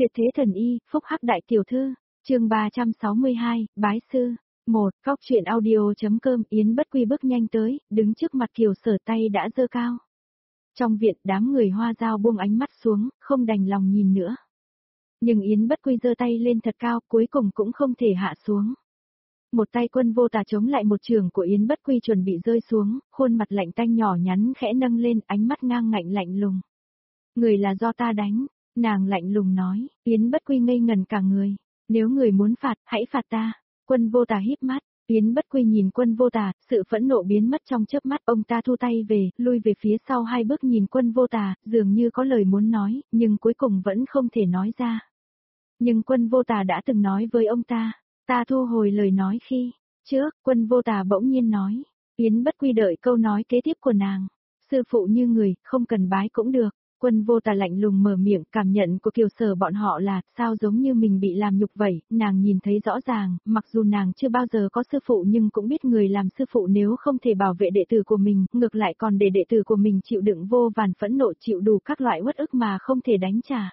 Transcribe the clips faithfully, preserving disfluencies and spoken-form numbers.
Tuyệt thế thần y, phúc hắc đại tiểu thư, chương ba trăm sáu mươi hai, bái sư. Một, Góc truyện audio.com. Yến Bất Quy bước nhanh tới, đứng trước mặt Kiều Sở, tay đã giơ cao. Trong viện, đám người Hoa Dao buông ánh mắt xuống, không đành lòng nhìn nữa. Nhưng Yến Bất Quy giơ tay lên thật cao, cuối cùng cũng không thể hạ xuống. Một tay Quân Vô Tà chống lại một trường của Yến Bất Quy chuẩn bị rơi xuống, khuôn mặt lạnh tanh nhỏ nhắn khẽ nâng lên, ánh mắt ngang ngạnh lạnh lùng. Người là do ta đánh, nàng lạnh lùng nói. Yến Bất Quy ngây ngần cả người. Nếu người muốn phạt, hãy phạt ta. Quân Vô Tà híp mắt. Yến Bất Quy nhìn Quân Vô Tà, sự phẫn nộ biến mất trong chớp mắt. Ông ta thu tay về, lui về phía sau hai bước nhìn Quân Vô Tà, dường như có lời muốn nói, nhưng cuối cùng vẫn không thể nói ra. Nhưng Quân Vô Tà đã từng nói với ông ta. Ta thu hồi lời nói khi trước. Quân Vô Tà bỗng nhiên nói. Yến Bất Quy đợi câu nói kế tiếp của nàng. Sư phụ như người, không cần bái cũng được. Quân Vô Tà lạnh lùng mở miệng, cảm nhận của Kiều Sở bọn họ là, sao giống như mình bị làm nhục vậy, nàng nhìn thấy rõ ràng, mặc dù nàng chưa bao giờ có sư phụ nhưng cũng biết người làm sư phụ nếu không thể bảo vệ đệ tử của mình, ngược lại còn để đệ tử của mình chịu đựng vô vàn phẫn nộ, chịu đủ các loại uất ức mà không thể đánh trả.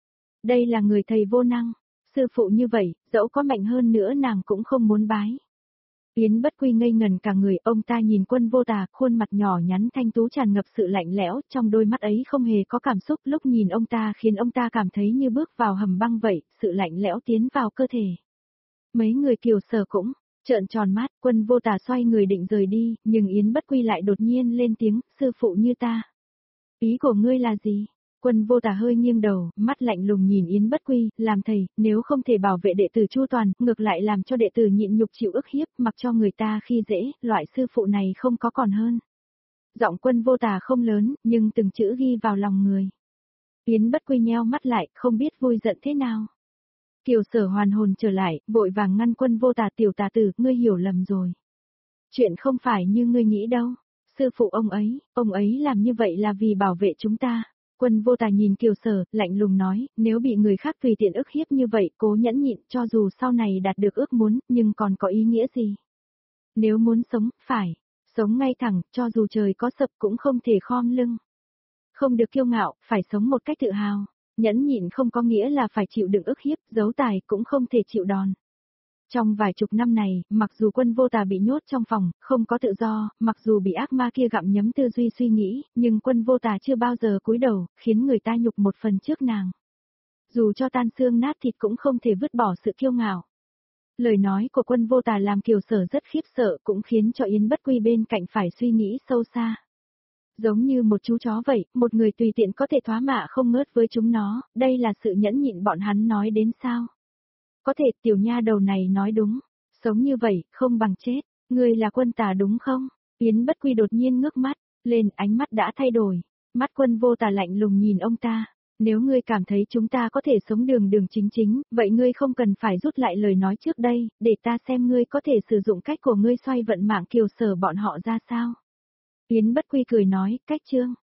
Đây là người thầy vô năng, sư phụ như vậy, dẫu có mạnh hơn nữa nàng cũng không muốn bái. Yến Bất Quy ngây ngần cả người, ông ta nhìn Quân Vô Tà, khuôn mặt nhỏ nhắn thanh tú tràn ngập sự lạnh lẽo, trong đôi mắt ấy không hề có cảm xúc, lúc nhìn ông ta khiến ông ta cảm thấy như bước vào hầm băng vậy, sự lạnh lẽo tiến vào cơ thể. Mấy người Kiều Sở cũng trợn tròn mắt. Quân Vô Tà xoay người định rời đi, nhưng Yến Bất Quy lại đột nhiên lên tiếng, sư phụ như ta. Ý của ngươi là gì? Quân Vô Tà hơi nghiêng đầu, mắt lạnh lùng nhìn Yến Bất Quy, làm thầy, nếu không thể bảo vệ đệ tử chu toàn, ngược lại làm cho đệ tử nhịn nhục chịu ức hiếp, mặc cho người ta khi dễ, loại sư phụ này không có còn hơn. Giọng Quân Vô Tà không lớn, nhưng từng chữ ghi vào lòng người. Yến Bất Quy nheo mắt lại, không biết vui giận thế nào. Kiều Sở hoàn hồn trở lại, vội vàng ngăn Quân Vô Tà, tiểu tà tử, ngươi hiểu lầm rồi. Chuyện không phải như ngươi nghĩ đâu. Sư phụ ông ấy, ông ấy làm như vậy là vì bảo vệ chúng ta. Quân Vô Tà nhìn Kiều Sở, lạnh lùng nói, nếu bị người khác tùy tiện ức hiếp như vậy, cố nhẫn nhịn, cho dù sau này đạt được ước muốn, nhưng còn có ý nghĩa gì? Nếu muốn sống, phải sống ngay thẳng, cho dù trời có sập cũng không thể khom lưng. Không được kiêu ngạo, phải sống một cách tự hào. Nhẫn nhịn không có nghĩa là phải chịu đựng ức hiếp, giấu tài cũng không thể chịu đòn. Trong vài chục năm này, mặc dù Quân Vô Tà bị nhốt trong phòng, không có tự do, mặc dù bị ác ma kia gặm nhấm tư duy suy nghĩ, nhưng Quân Vô Tà chưa bao giờ cúi đầu, khiến người ta nhục một phần trước nàng. Dù cho tan xương nát thịt cũng không thể vứt bỏ sự kiêu ngạo. Lời nói của Quân Vô Tà làm Kiều Sở rất khiếp sợ, cũng khiến cho Yến Bất Quy bên cạnh phải suy nghĩ sâu xa. Giống như một chú chó vậy, một người tùy tiện có thể thoá mạ không ngớt với chúng nó, đây là sự nhẫn nhịn bọn hắn nói đến sao? Có thể tiểu nha đầu này nói đúng, sống như vậy, không bằng chết, ngươi là Quân Tà đúng không? Yến Bất Quy đột nhiên ngước mắt, lên, ánh mắt đã thay đổi, mắt Quân Vô Tà lạnh lùng nhìn ông ta, nếu ngươi cảm thấy chúng ta có thể sống đường đường chính chính, vậy ngươi không cần phải rút lại lời nói trước đây, để ta xem ngươi có thể sử dụng cách của ngươi xoay vận mạng Kiều Sở bọn họ ra sao. Yến Bất Quy cười nói, cách chương.